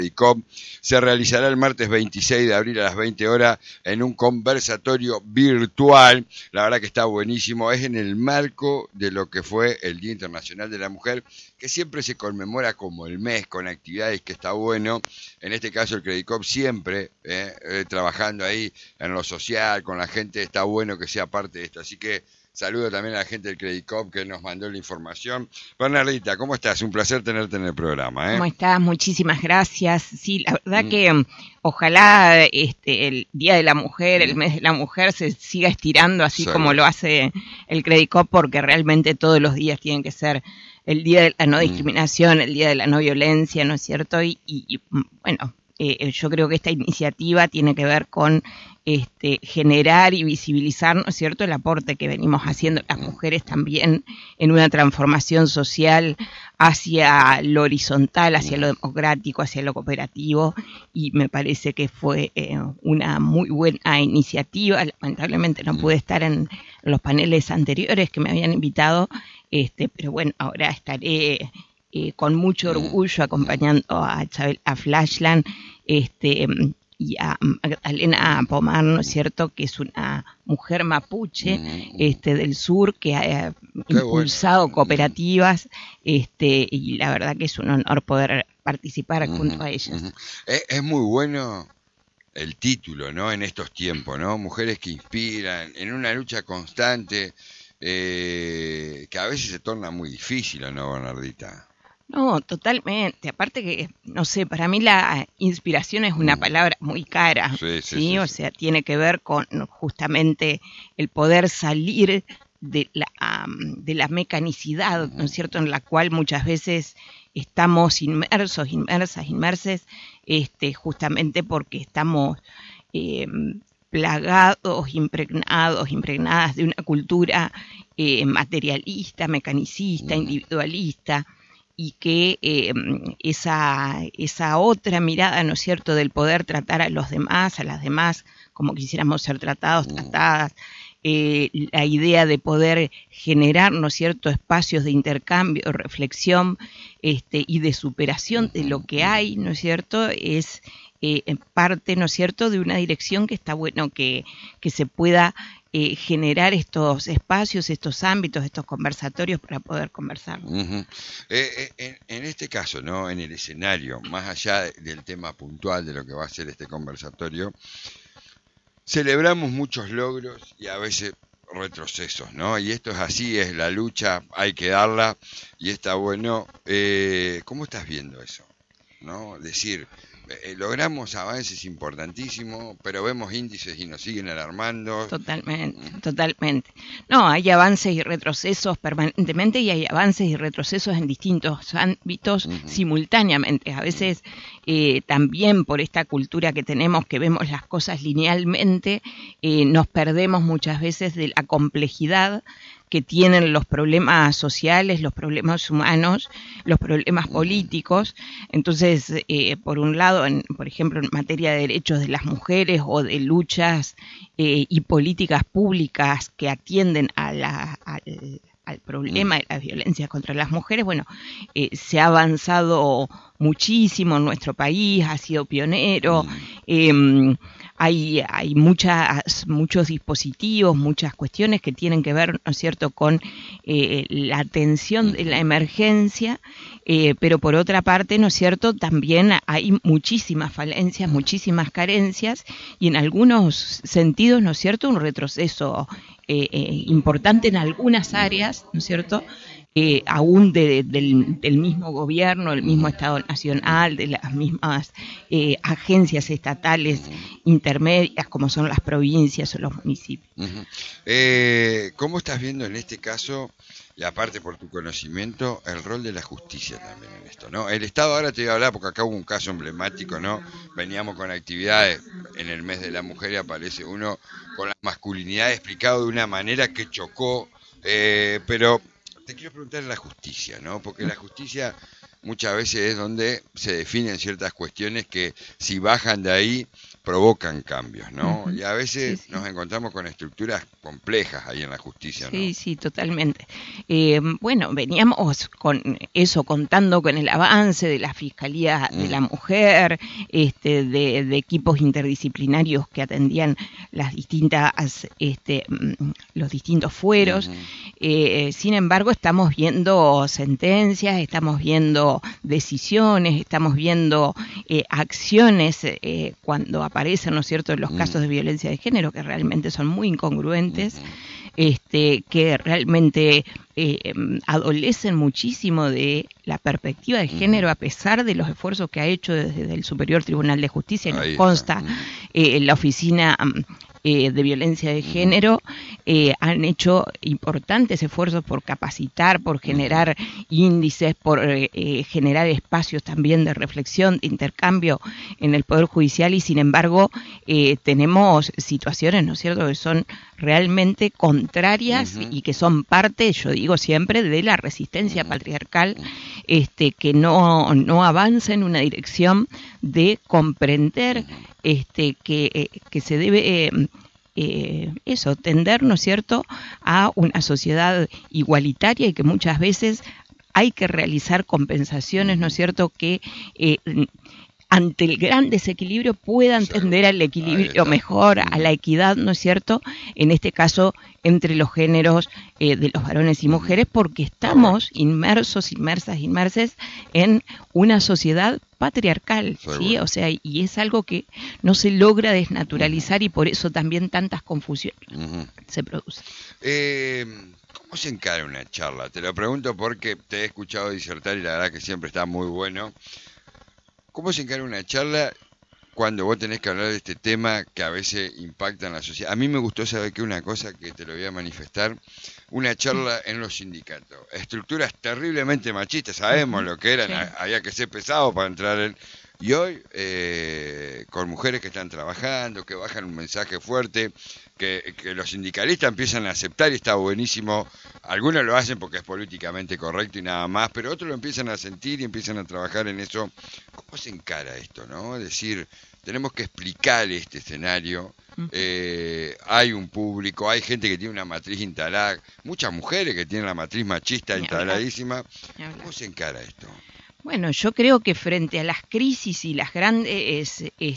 COP se realizará el martes 26 de abril a las 20 horas en un conversatorio virtual. La verdad que está buenísimo. Es en el marco de lo que fue el Día Internacional de la Mujer, que siempre se conmemora como el mes, con actividades que está bueno. En este caso el CREDICOP siempre trabajando ahí en lo social, con la gente. Está bueno que sea parte de esto. Así que saludo también a la gente del CREDICOP que nos mandó la información. Bernardita, ¿cómo estás? Un placer tenerte en el programa. ¿Cómo estás? Muchísimas gracias. Sí, la verdad que ojalá el Día de la Mujer, el mes de la mujer se siga estirando así como lo hace el CREDICOP, porque realmente todos los días tienen que ser el Día de la no discriminación, el Día de la no violencia, ¿no es cierto? Y bueno, yo creo que esta iniciativa tiene que ver con generar y visibilizar, ¿no es cierto?, el aporte que venimos haciendo las mujeres también en una transformación social hacia lo horizontal, hacia lo democrático, hacia lo cooperativo, y me parece que fue una muy buena iniciativa. Lamentablemente no pude estar en los paneles anteriores que me habían invitado, pero bueno, ahora estaré con mucho orgullo acompañando a Flashland y a Magdalena Pomar, ¿no es cierto?, que es una mujer mapuche del sur que ha impulsado cooperativas, y la verdad que es un honor poder participar junto a ellas. Es muy bueno el título, ¿no?, en estos tiempos, ¿no? Mujeres que inspiran, en una lucha constante, que a veces se torna muy difícil, ¿no, Bernardita? No, totalmente. Aparte que, no sé, para mí la inspiración es una palabra muy cara, ¿sí? O sea, tiene que ver con justamente el poder salir de la mecanicidad, ¿no es cierto?, en la cual muchas veces estamos inmersos, inmersas, justamente porque estamos plagados, impregnadas de una cultura materialista, mecanicista, individualista, y que esa otra mirada, ¿no es cierto?, del poder tratar a los demás, a las demás, como quisiéramos ser tratados, tratadas, la idea de poder generar, ¿no es cierto?, espacios de intercambio, reflexión, y de superación de lo que hay, ¿no es cierto?, es parte, ¿no es cierto?, de una dirección que está bueno que se pueda generar estos espacios, estos ámbitos, estos conversatorios para poder conversar. En este caso, ¿no?, en el escenario, más allá del tema puntual de lo que va a ser este conversatorio, celebramos muchos logros y a veces retrocesos, ¿no? Y esto es así, es la lucha, hay que darla y está bueno. ¿Cómo estás viendo eso? ¿No? Decir, logramos avances importantísimos, pero vemos índices y nos siguen alarmando. Totalmente. No, hay avances y retrocesos permanentemente, y hay avances y retrocesos en distintos ámbitos simultáneamente. A veces también por esta cultura que tenemos, que vemos las cosas linealmente, nos perdemos muchas veces de la complejidad que tienen los problemas sociales, los problemas humanos, los problemas políticos. Entonces, por un lado, por ejemplo, en materia de derechos de las mujeres o de luchas y políticas públicas que atienden al problema de las violencias contra las mujeres, bueno, se ha avanzado muchísimo en nuestro país, ha sido pionero. Hay muchos dispositivos, muchas cuestiones que tienen que ver, ¿no es cierto?, con la atención de la emergencia, pero por otra parte, ¿no es cierto?, también hay muchísimas falencias, muchísimas carencias, y en algunos sentidos, ¿no es cierto?, un retroceso importante en algunas áreas, ¿no es cierto?, aún del mismo gobierno, del mismo Estado Nacional, de las mismas agencias estatales intermedias, como son las provincias o los municipios. ¿Cómo estás viendo en este caso, y aparte por tu conocimiento, el rol de la justicia también en esto, ¿no? El Estado, ahora te voy a hablar porque acá hubo un caso emblemático, ¿no? Veníamos con actividades en el mes de la mujer y aparece uno con la masculinidad explicado de una manera que chocó, pero te quiero preguntar la justicia, ¿no? Porque la justicia muchas veces es donde se definen ciertas cuestiones que si bajan de ahí provocan cambios, ¿no? Uh-huh. Y a veces sí. nos encontramos con estructuras complejas ahí en la justicia, ¿no? Sí, totalmente. Bueno, veníamos con eso, contando con el avance de la Fiscalía de la Mujer, de equipos interdisciplinarios que atendían las distintas, los distintos fueros. Sin embargo, estamos viendo sentencias, estamos viendo decisiones, estamos viendo acciones cuando aparecen, ¿no es cierto?, los casos de violencia de género, que realmente son muy incongruentes, que realmente adolecen muchísimo de la perspectiva de género, a pesar de los esfuerzos que ha hecho desde el Superior Tribunal de Justicia, nos consta, la Oficina de Violencia de Género, han hecho importantes esfuerzos por capacitar, por generar índices, por generar espacios también de reflexión, de intercambio en el Poder Judicial, y sin embargo tenemos situaciones, ¿no es cierto?, que son realmente contrarias y que son parte, yo digo siempre, de la resistencia patriarcal, que no avanza en una dirección de comprender que se debe tender, ¿no es cierto?, a una sociedad igualitaria, y que muchas veces hay que realizar compensaciones, ¿no es cierto?, que ante el gran desequilibrio puedan tender al equilibrio mejor, a la equidad, ¿no es cierto?, en este caso entre los géneros de los varones y mujeres, porque estamos inmersos en una sociedad patriarcal, ¿sí? O sea, y es algo que no se logra desnaturalizar, y por eso también tantas confusiones se producen. ¿Cómo se encara una charla? Te lo pregunto porque te he escuchado disertar y la verdad que siempre está muy bueno. ¿Cómo se encara una charla cuando vos tenés que hablar de este tema que a veces impacta en la sociedad? A mí me gustó saber que una cosa que te lo voy a manifestar, una charla en los sindicatos. Estructuras terriblemente machistas, sabemos lo que eran, había que ser pesado para entrar en... Y hoy, con mujeres que están trabajando, que bajan un mensaje fuerte, que los sindicalistas empiezan a aceptar, y está buenísimo. Algunos lo hacen porque es políticamente correcto y nada más, pero otros lo empiezan a sentir y empiezan a trabajar en eso. ¿Cómo se encara esto, no? Es decir, tenemos que explicar este escenario. Hay un público, hay gente que tiene una matriz instalada, muchas mujeres que tienen la matriz machista instaladísima. ¿Cómo se encara esto? Bueno, yo creo que frente a las crisis y las grandes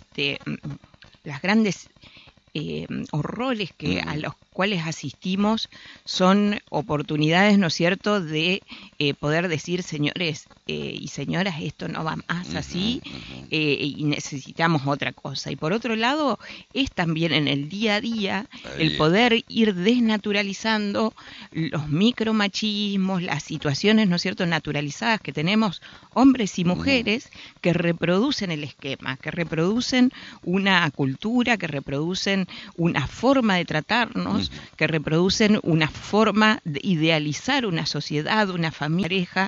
horrores a los cuales asistimos, son oportunidades, ¿no es cierto?, de poder decir, señores y señoras, esto no va más así, y necesitamos otra cosa. Y por otro lado, es también en el día a día el poder ir desnaturalizando los micromachismos, las situaciones, ¿no es cierto?, naturalizadas que tenemos hombres y mujeres, que reproducen el esquema, que reproducen una cultura, que reproducen una forma de tratarnos, que reproducen una forma de idealizar una sociedad, una familia,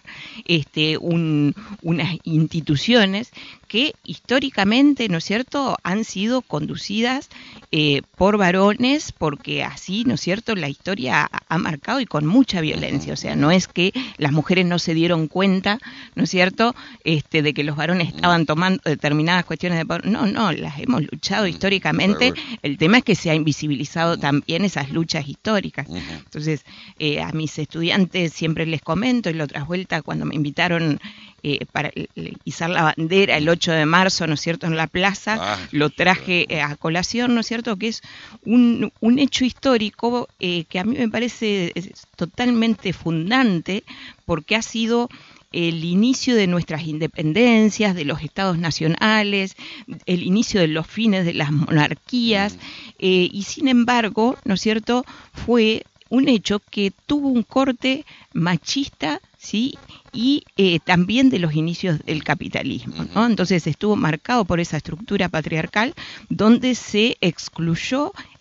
unas instituciones que históricamente, ¿no es cierto?, han sido conducidas por varones, porque así, ¿no es cierto?, la historia ha marcado, y con mucha violencia. O sea, no es que las mujeres no se dieron cuenta, ¿no es cierto?, de que los varones estaban tomando determinadas cuestiones de poder. No, las hemos luchado históricamente. El tema es que se ha invisibilizado también esas luchas históricas. Entonces, a mis estudiantes siempre les comento, y la otra vuelta cuando me invitaron para izar la bandera el 8 de marzo, ¿no es cierto?, en la plaza, lo traje a colación, ¿no es cierto?, que es un hecho histórico que a mí me parece totalmente fundante, porque ha sido el inicio de nuestras independencias, de los estados nacionales, el inicio de los fines de las monarquías, y sin embargo, ¿no es cierto?, fue un hecho que tuvo un corte machista, ¿sí?, y también de los inicios del capitalismo, ¿no? Entonces estuvo marcado por esa estructura patriarcal donde se excluyó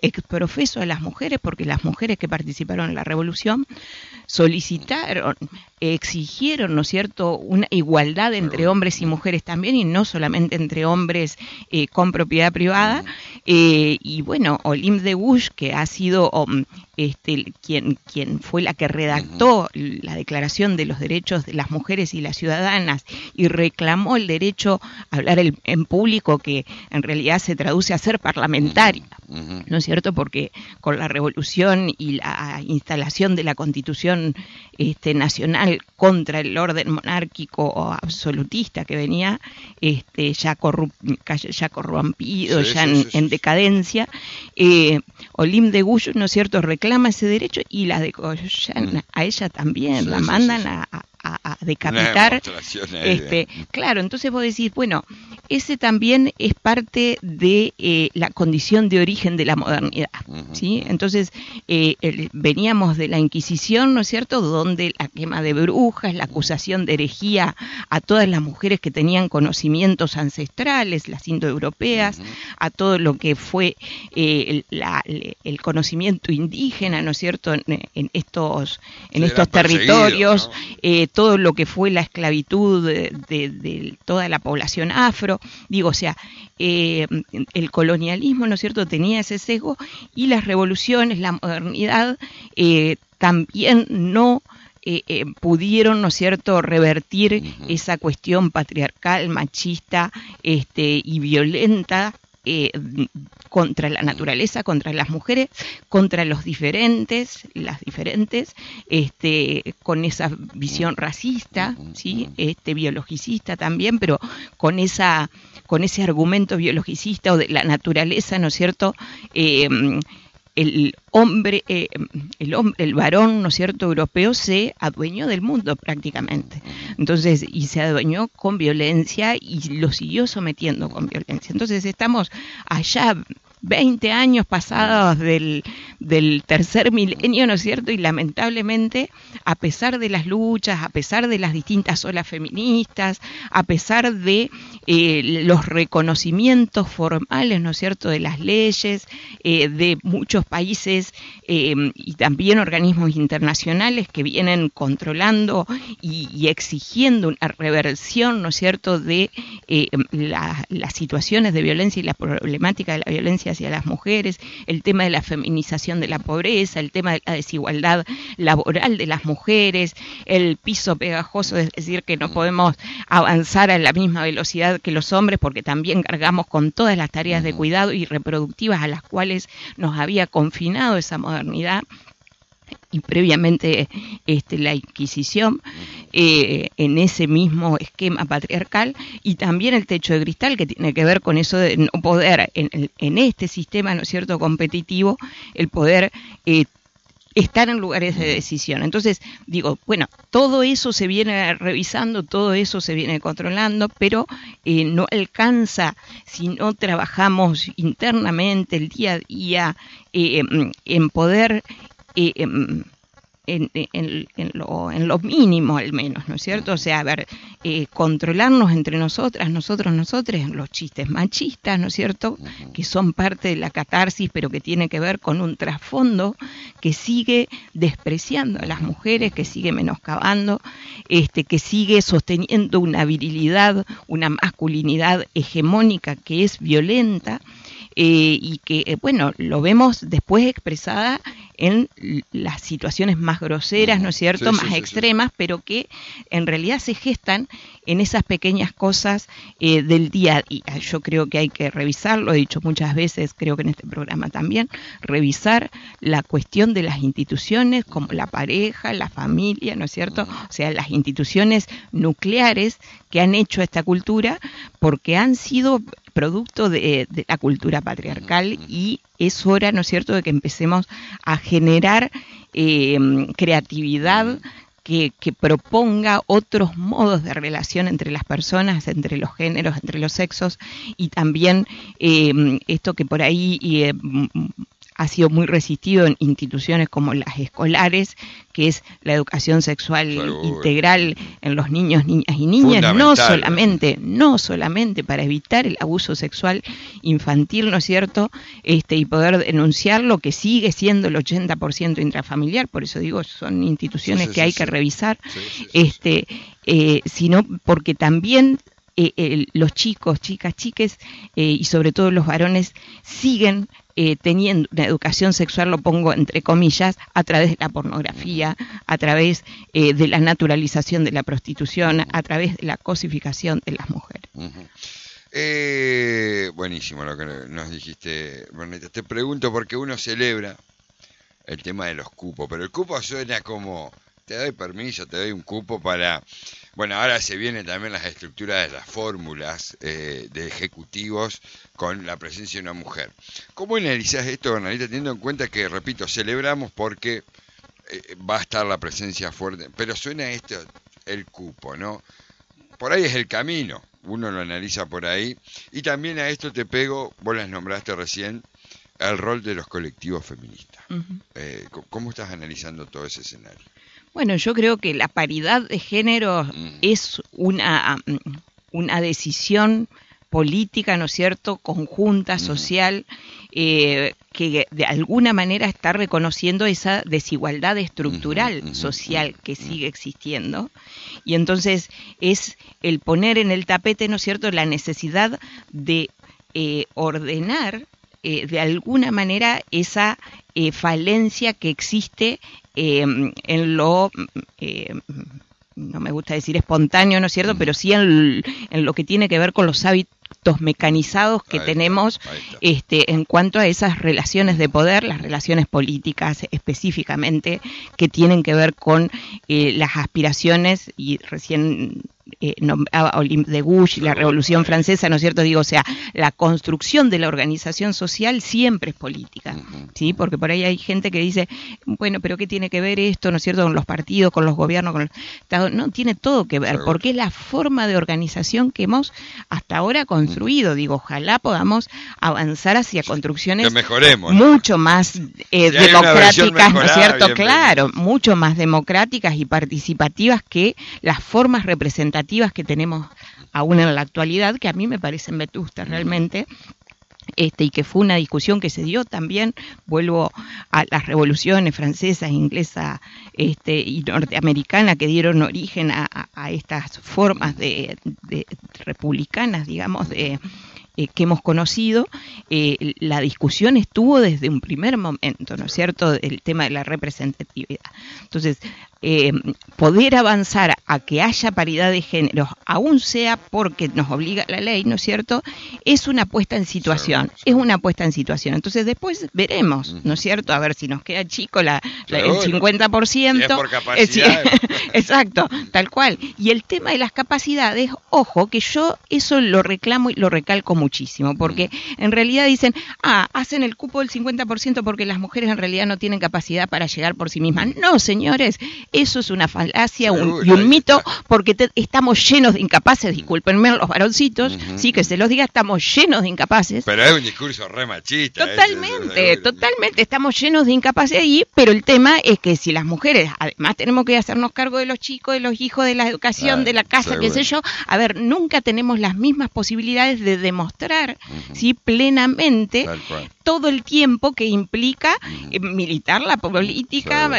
exprofeso a las mujeres, porque las mujeres que participaron en la revolución solicitaron, exigieron, ¿no es cierto?, una igualdad entre hombres y mujeres también, y no solamente entre hombres con propiedad privada. Y bueno, Olympe de Gouges, que ha sido quien fue la que redactó la Declaración de los Derechos de las Mujeres y las Ciudadanas y reclamó el derecho a hablar en público, que en realidad se traduce a ser parlamentaria, ¿no es cierto? Porque con la revolución y la instalación de la Constitución nacional contra el orden monárquico o absolutista que venía ya corrompido, en decadencia, Olympe de Gouges, ¿no es cierto?, reclama ese derecho, y la degollan a ella también, la mandan a decapitar. Claro, entonces vos decís, bueno, ese también es parte de la condición de origen de la modernidad, ¿sí? Entonces, veníamos de la Inquisición, ¿no es cierto?, donde la quema de brujas, la acusación de herejía a todas las mujeres que tenían conocimientos ancestrales, las indoeuropeas, a todo lo que fue el conocimiento indígena, ¿no es cierto?, en estos territorios, ¿no? Todo lo que fue la esclavitud de toda la población afro, digo, o sea, el colonialismo, ¿no es cierto?, tenía ese sesgo, y las revoluciones, la modernidad, también no pudieron, ¿no es cierto?, revertir esa cuestión patriarcal, machista, y violenta, contra la naturaleza, contra las mujeres, contra las diferentes, con esa visión racista, ¿sí?, biologicista también, pero con ese argumento biologicista o de la naturaleza, ¿no es cierto?, el varón, ¿no es cierto?, europeo se adueñó del mundo prácticamente. Entonces, y se adueñó con violencia y lo siguió sometiendo con violencia. Entonces, estamos allá 20 años pasados del tercer milenio, ¿no es cierto? Y lamentablemente, a pesar de las luchas, a pesar de las distintas olas feministas, a pesar de los reconocimientos formales, ¿no es cierto?, de las leyes, de muchos países y también organismos internacionales que vienen controlando y exigiendo una reversión, ¿no es cierto?, de las situaciones de violencia y la problemática de la violencia hacia las mujeres, el tema de la feminización de la pobreza, el tema de la desigualdad laboral de las mujeres, el piso pegajoso, es decir, que no podemos avanzar a la misma velocidad que los hombres porque también cargamos con todas las tareas de cuidado y reproductivas a las cuales nos había confinado esa modernidad y previamente la Inquisición, en ese mismo esquema patriarcal, y también el techo de cristal, que tiene que ver con eso de no poder, en este sistema, ¿no es cierto?, competitivo, el poder estar en lugares de decisión. Entonces, digo, bueno, todo eso se viene revisando, todo eso se viene controlando, pero no alcanza si no trabajamos internamente el día a día en poder en lo mínimo al menos, ¿no es cierto? O sea, a ver, controlarnos entre nosotras, nosotros, los chistes machistas, ¿no es cierto? Que son parte de la catarsis, pero que tiene que ver con un trasfondo que sigue despreciando a las mujeres, que sigue menoscabando, que sigue sosteniendo una virilidad, una masculinidad hegemónica que es violenta, y que, bueno, lo vemos después expresada en las situaciones más groseras, ¿no es cierto?, más extremas, pero que en realidad se gestan en esas pequeñas cosas del día a día. Yo creo que hay que revisar, lo he dicho muchas veces, creo que en este programa también, revisar la cuestión de las instituciones como la pareja, la familia, ¿no es cierto? O sea, las instituciones nucleares que han hecho esta cultura, porque han sido producto de la cultura patriarcal, y es hora, ¿no es cierto?, de que empecemos a generar creatividad que proponga otros modos de relación entre las personas, entre los géneros, entre los sexos, y también esto que por ahí ha sido muy resistido en instituciones como las escolares, que es la educación sexual integral en los niños, niñas y niñas, no solamente para evitar el abuso sexual infantil, ¿no es cierto? Y poder denunciar lo que sigue siendo el 80% intrafamiliar, por eso digo, son instituciones que hay que revisar, sino porque también los chicos, chicas, chiques y sobre todo los varones siguen teniendo una educación sexual, lo pongo entre comillas, a través de la pornografía, a través de la naturalización de la prostitución, a través de la cosificación de las mujeres. Buenísimo lo que nos dijiste, Bernita. Te pregunto porque uno celebra el tema de los cupos, pero el cupo suena como, te doy permiso, te doy un cupo para... Bueno, ahora se vienen también las estructuras de las fórmulas de ejecutivos con la presencia de una mujer. ¿Cómo analizás esto, Bernadita, teniendo en cuenta que, repito, celebramos porque va a estar la presencia fuerte, pero suena esto, el cupo, ¿no? Por ahí es el camino, uno lo analiza por ahí, y también a esto te pego, vos las nombraste recién, el rol de los colectivos feministas. Uh-huh. ¿Cómo estás analizando todo ese escenario? Bueno, yo creo que la paridad de género es una decisión política, ¿no es cierto?, conjunta, social, que de alguna manera está reconociendo esa desigualdad estructural social que sigue existiendo. Y entonces es el poner en el tapete, ¿no es cierto?, la necesidad de ordenar de alguna manera esa falencia que existe en lo, no me gusta decir espontáneo, ¿no es cierto?, pero sí en lo que tiene que ver con los hábitos mecanizados que tenemos en cuanto a esas relaciones de poder, las relaciones políticas específicamente, que tienen que ver con las aspiraciones, y recién nombraba Olympe de Gouges, la Revolución Francesa, ¿no es cierto? Digo, o sea, la construcción de la organización social siempre es política, ¿sí? Porque por ahí hay gente que dice, bueno, pero ¿qué tiene que ver esto, ¿no es cierto?, con los partidos, con los gobiernos, con el Estado. No, tiene todo que ver, porque es la forma de organización que hemos hasta ahora construido. Digo, ojalá podamos avanzar hacia construcciones mucho más democráticas, ¿no es cierto? Claro, mucho más democráticas y participativas que las formas representativas que tenemos aún en la actualidad, que a mí me parecen vetustas realmente, y que fue una discusión que se dio también, vuelvo a las revoluciones francesa, inglesa y norteamericana, que dieron origen a estas formas de republicanas, digamos, que hemos conocido. La discusión estuvo desde un primer momento, ¿no es cierto?, el tema de la representatividad. Entonces, poder avanzar a que haya paridad de géneros, aún sea porque nos obliga la ley, ¿no es cierto?, es una puesta en situación, es una puesta en situación. Entonces después veremos, ¿no es cierto?, a ver si nos queda chico el 50%. Si es por capacidad. Exacto, tal cual. Y el tema de las capacidades, ojo, que yo eso lo reclamo y lo recalco muchísimo, porque en realidad dicen, hacen el cupo del 50% porque las mujeres en realidad no tienen capacidad para llegar por sí mismas. No, señores, eso es una falacia y un mito, porque estamos llenos de incapaces, discúlpenme los varoncitos, sí, que se los diga, estamos llenos de incapaces. Pero es un discurso re machista. Totalmente, estamos llenos de incapaces ahí, pero el tema es que si las mujeres, además tenemos que hacernos cargo de los chicos, de los hijos, de la educación, de la casa, qué sé yo, a ver, nunca tenemos las mismas posibilidades de demostrar, ¿sí?, plenamente todo el tiempo que implica militar la política,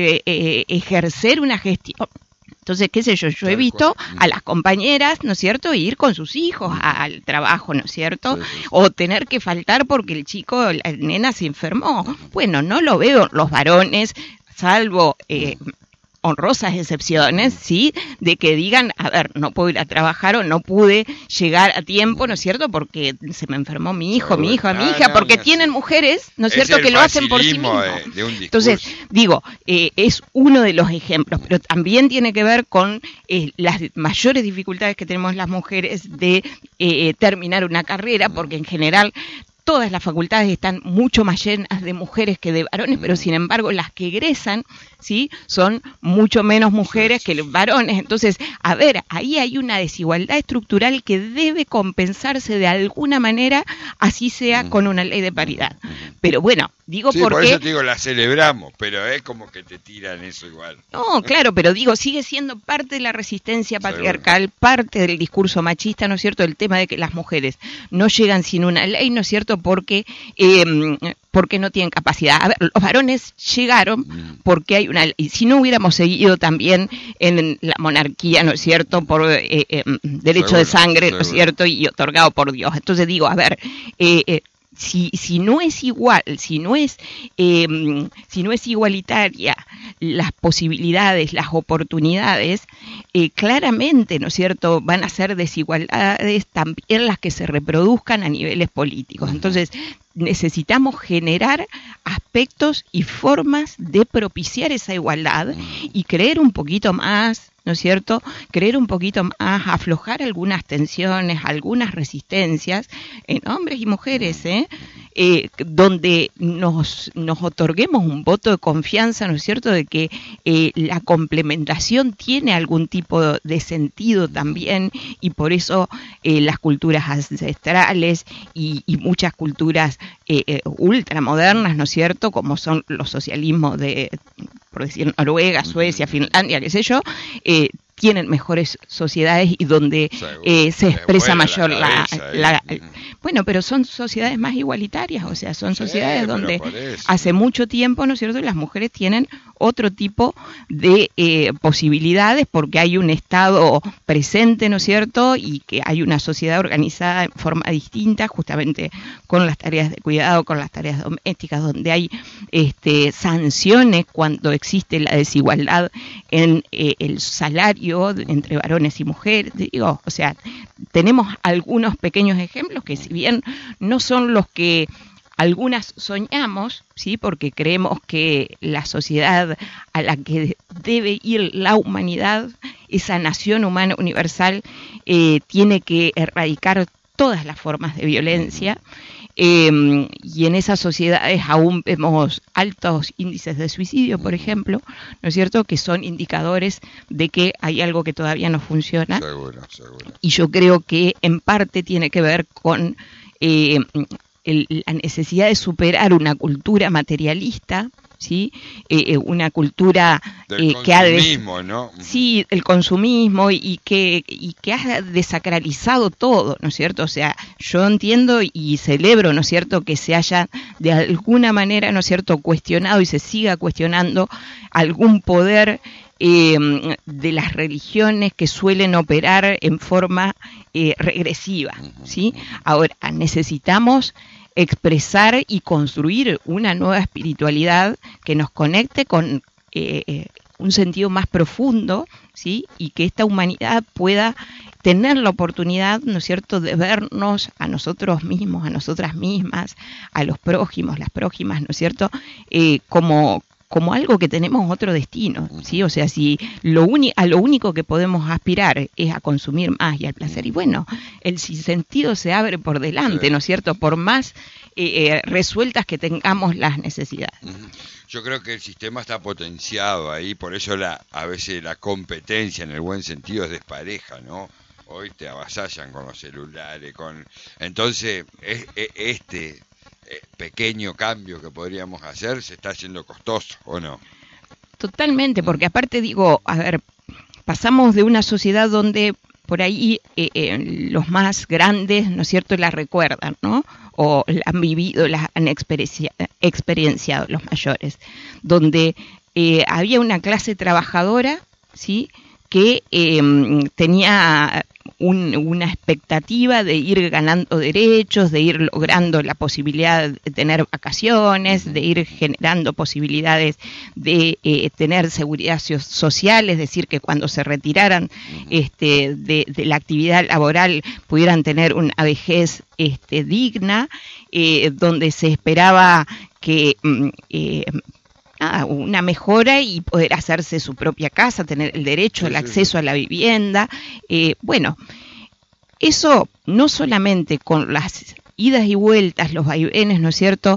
ejercer una gestión. Entonces, qué sé yo he visto a las compañeras, ¿no es cierto?, ir con sus hijos al trabajo, ¿no es cierto?, o tener que faltar porque el chico, la nena se enfermó. Bueno, no lo veo los varones, salvo honrosas excepciones, ¿sí?, de que digan, a ver, no puedo ir a trabajar o no pude llegar a tiempo, ¿no es cierto?, porque se me enfermó mi hijo, mi hija, porque tienen mujeres, ¿no es cierto?, que lo hacen por sí mismos. Entonces, digo, es uno de los ejemplos, pero también tiene que ver con las mayores dificultades que tenemos las mujeres de terminar una carrera, porque en general todas las facultades están mucho más llenas de mujeres que de varones, pero sin embargo las que egresan, ¿sí?, son mucho menos mujeres que los varones. Entonces, a ver, ahí hay una desigualdad estructural que debe compensarse de alguna manera, así sea con una ley de paridad. Pero bueno, digo sí, porque... por eso te digo, la celebramos, pero es como que te tiran eso igual. No, claro, pero digo, sigue siendo parte de la resistencia patriarcal, parte del discurso machista, ¿no es cierto? El tema de que las mujeres no llegan sin una ley, ¿no es cierto? Porque no tienen capacidad. A ver, los varones llegaron porque hay una ley. Si no hubiéramos seguido también en la monarquía, ¿no es cierto? Por derecho de sangre, ¿no es cierto? Y otorgado por Dios. Entonces digo, a ver... Si no es igual, si no es igualitaria las posibilidades, las oportunidades, claramente, ¿no es cierto?, van a ser desigualdades también las que se reproduzcan a niveles políticos. Entonces, necesitamos generar aspectos y formas de propiciar esa igualdad y creer un poquito más, ¿no es cierto?, creer un poquito más, aflojar algunas tensiones, algunas resistencias en hombres y mujeres, donde nos otorguemos un voto de confianza, ¿no es cierto?, de que la complementación tiene algún tipo de sentido también, y por eso las culturas ancestrales y muchas culturas ultramodernas, ¿no es cierto?, como son los socialismos de, por decir, Noruega, Suecia, Finlandia, qué sé yo, tienen mejores sociedades y donde se expresa mayor bueno, pero son sociedades más igualitarias, o sea, son sociedades donde hace mucho tiempo, ¿no es cierto?, las mujeres tienen otro tipo de posibilidades porque hay un Estado presente, ¿no es cierto?, y que hay una sociedad organizada en forma distinta, justamente con las tareas de cuidado, con las tareas domésticas, donde hay sanciones cuando existe la desigualdad en el salario entre varones y mujeres, digo, o sea, tenemos algunos pequeños ejemplos que si bien no son los que algunas soñamos, ¿sí?, porque creemos que la sociedad a la que debe ir la humanidad, esa nación humana universal, tiene que erradicar todas las formas de violencia, y en esas sociedades aún vemos altos índices de suicidio, por ejemplo, ¿no es cierto?, que son indicadores de que hay algo que todavía no funciona. Seguro. Y yo creo que en parte tiene que ver con la necesidad de superar una cultura materialista, ¿sí? Una cultura que ha ¿no? Sí, el consumismo y que ha desacralizado todo, ¿no es cierto? O sea, yo entiendo y celebro, ¿no es cierto?, que se haya de alguna manera, ¿no es cierto?, cuestionado y se siga cuestionando algún poder de las religiones que suelen operar en forma regresiva, ¿sí? Ahora, necesitamos expresar y construir una nueva espiritualidad que nos conecte con un sentido más profundo, ¿sí?, y que esta humanidad pueda tener la oportunidad, ¿no es cierto?, de vernos a nosotros mismos, a nosotras mismas, a los prójimos, las prójimas, ¿no es cierto?, como algo que tenemos otro destino, ¿sí? O sea, si a lo único que podemos aspirar es a consumir más y al placer, y bueno, el sinsentido se abre por delante, ¿no es cierto?, por más resueltas que tengamos las necesidades. Yo creo que el sistema está potenciado ahí, por eso a veces la competencia en el buen sentido es despareja, ¿no? Hoy te avasallan con los celulares, entonces este pequeño cambio que podríamos hacer se está haciendo costoso, ¿o no? Totalmente, porque aparte digo, a ver, pasamos de una sociedad donde por ahí los más grandes, ¿no es cierto?, la recuerdan, ¿no?, o la han vivido, la han experienciado los mayores, donde había una clase trabajadora, ¿sí?, que tenía una expectativa de ir ganando derechos, de ir logrando la posibilidad de tener vacaciones, de ir generando posibilidades de tener seguridad social, es decir, que cuando se retiraran de la actividad laboral pudieran tener una vejez digna, donde se esperaba que una mejora y poder hacerse su propia casa, tener el derecho, el acceso a la vivienda. Bueno, eso no solamente con las idas y vueltas, los vaivenes, ¿no es cierto?,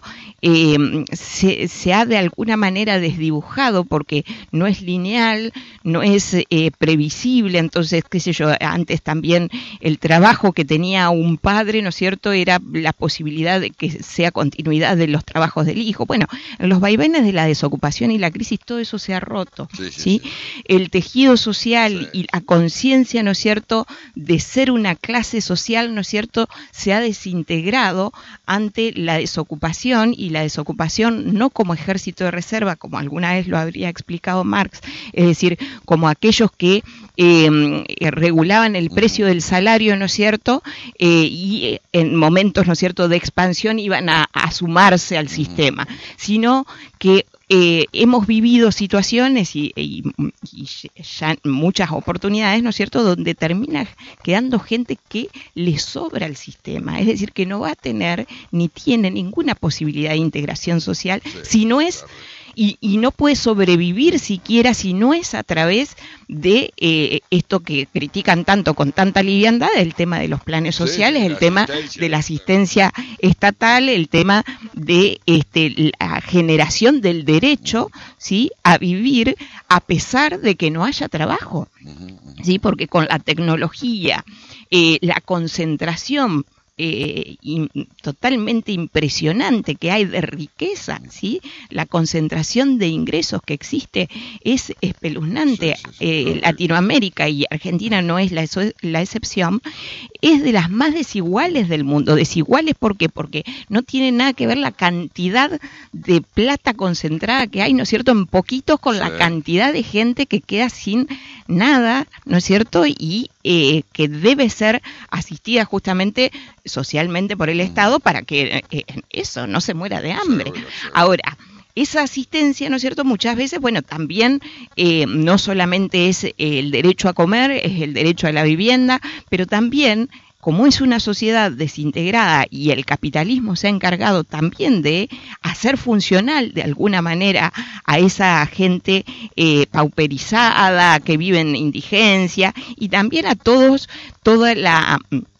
se ha de alguna manera desdibujado porque no es lineal, no es previsible. Entonces, qué sé yo, antes también el trabajo que tenía un padre, ¿no es cierto?, era la posibilidad de que sea continuidad de los trabajos del hijo. Bueno, en los vaivenes de la desocupación y la crisis todo eso se ha roto, ¿sí? El tejido social y la conciencia, ¿no es cierto?, de ser una clase social, ¿no es cierto?, se ha desintegrado ante la desocupación, y la desocupación no como ejército de reserva, como alguna vez lo habría explicado Marx, es decir, como aquellos que regulaban el precio del salario, ¿no es cierto?, y en momentos, ¿no es cierto?, de expansión iban a sumarse al sistema, sino que hemos vivido situaciones y ya muchas oportunidades, ¿no es cierto?, donde termina quedando gente que le sobra el sistema, es decir, que no va a tener ni tiene ninguna posibilidad de integración social si no es... Y no puede sobrevivir siquiera si no es a través de esto que critican tanto con tanta liviandad, el tema de los planes sociales, el tema de la asistencia estatal, el tema de la generación del derecho, ¿sí?, a vivir a pesar de que no haya trabajo, ¿sí?, porque con la tecnología, la concentración totalmente impresionante que hay de riqueza, ¿sí?, la concentración de ingresos que existe es espeluznante. Latinoamérica, y Argentina no es la excepción, es de las más desiguales del mundo. Desiguales, ¿por qué? Porque no tiene nada que ver la cantidad de plata concentrada que hay, ¿no es cierto?, en poquitos, con la cantidad de gente que queda sin nada, ¿no es cierto?, y que debe ser asistida justamente socialmente por el Estado para que eso no se muera de hambre. Ahora, esa asistencia, ¿no es cierto?, muchas veces, bueno, también no solamente es el derecho a comer, es el derecho a la vivienda, pero también, como es una sociedad desintegrada y el capitalismo se ha encargado también de hacer funcional de alguna manera a esa gente pauperizada, que vive en indigencia, y también a todos, toda la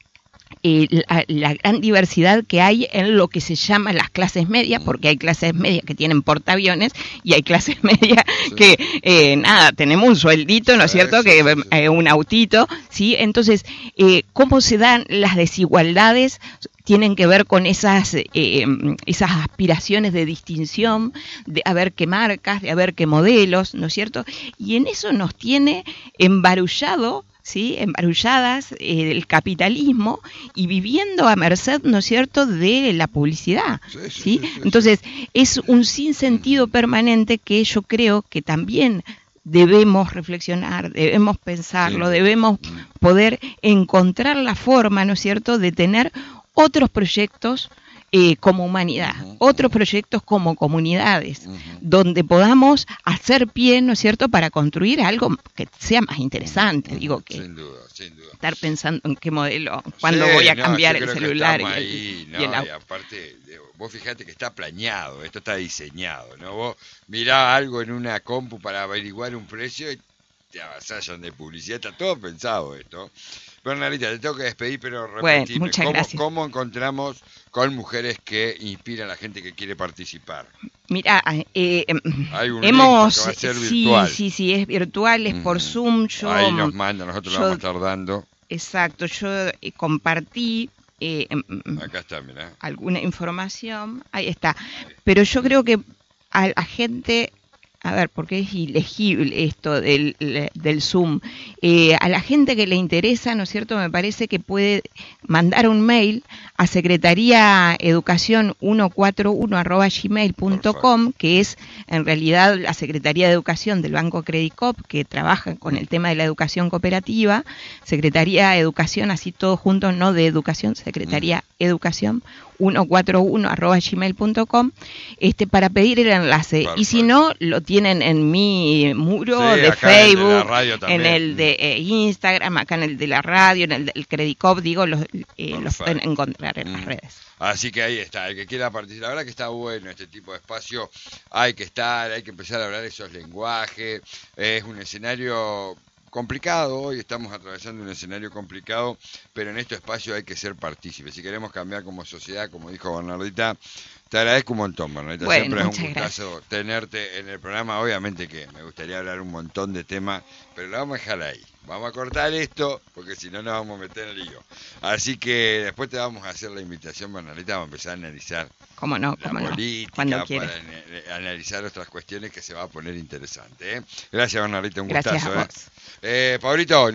gran diversidad que hay en lo que se llama las clases medias, porque hay clases medias que tienen portaaviones y hay clases medias que, tenemos un sueldito, ¿no es cierto?, que un autito, ¿sí? Entonces, ¿cómo se dan las desigualdades? Tienen que ver con esas aspiraciones de distinción, de a ver qué marcas, de a ver qué modelos, ¿no es cierto? Y en eso nos tiene embarullado, ¿sí?, embarulladas el capitalismo, y viviendo a merced, ¿no es cierto?, de la publicidad, ¿sí? Entonces, es un sinsentido permanente que yo creo que también debemos reflexionar, debemos pensarlo, debemos poder encontrar la forma, ¿no es cierto?, de tener otros proyectos como humanidad, otros proyectos como comunidades, donde podamos hacer pie, ¿no es cierto?, para construir algo que sea más interesante. Digo que sin duda. Estar pensando en qué modelo, cuándo voy a cambiar el celular y aparte, vos fijate que está planeado, esto está diseñado, ¿no? Vos mirás algo en una compu para averiguar un precio y te avasallan de publicidad, está todo pensado esto. Bernardita, te tengo que despedir, pero repetime, muchas gracias. ¿Cómo encontramos con mujeres que inspiran a la gente que quiere participar? Mira, hay un hemos, link que va a ser virtual. Sí, es virtual, es por Zoom. Ahí nos manda, nosotros lo vamos a estar dando. Exacto, yo compartí acá está, mirá, alguna información, ahí está, pero yo creo que a la gente... A ver, porque es ilegible esto del Zoom. A la gente que le interesa, ¿no es cierto?, me parece que puede mandar un mail a secretaría141@gmail.com, que es en realidad la Secretaría de Educación del Banco Credicop, que trabaja con el tema de la educación cooperativa. Secretaría de Educación, así todo junto, no de educación, Secretaría Educación 141@gmail.com, para pedir el enlace. Perfecto. Y si no, lo tienen en mi muro de Facebook, en el de Instagram, acá en el de la radio, en el del Credicop, digo, los pueden encontrar en las redes. Así que ahí está, el que quiera participar. La verdad que está bueno este tipo de espacio, hay que estar, hay que empezar a hablar esos lenguajes, es un escenario complicado, hoy estamos atravesando un escenario complicado, pero en este espacio hay que ser partícipes. Si queremos cambiar como sociedad, como dijo Bernardita, te agradezco un montón, Bernardita. Bueno, siempre es un muchas gustazo tenerte en el programa. Obviamente que me gustaría hablar un montón de temas, pero lo vamos a dejar ahí. Vamos a cortar esto, porque si no nos vamos a meter en lío. Así que después te vamos a hacer la invitación, Bernardita, vamos a empezar a analizar Cómo no, la cómo no. política, Cuando quieras. para analizar otras cuestiones que se va a poner interesante. Gracias, Bernardita, un Gracias gustazo. a vos. Pablito,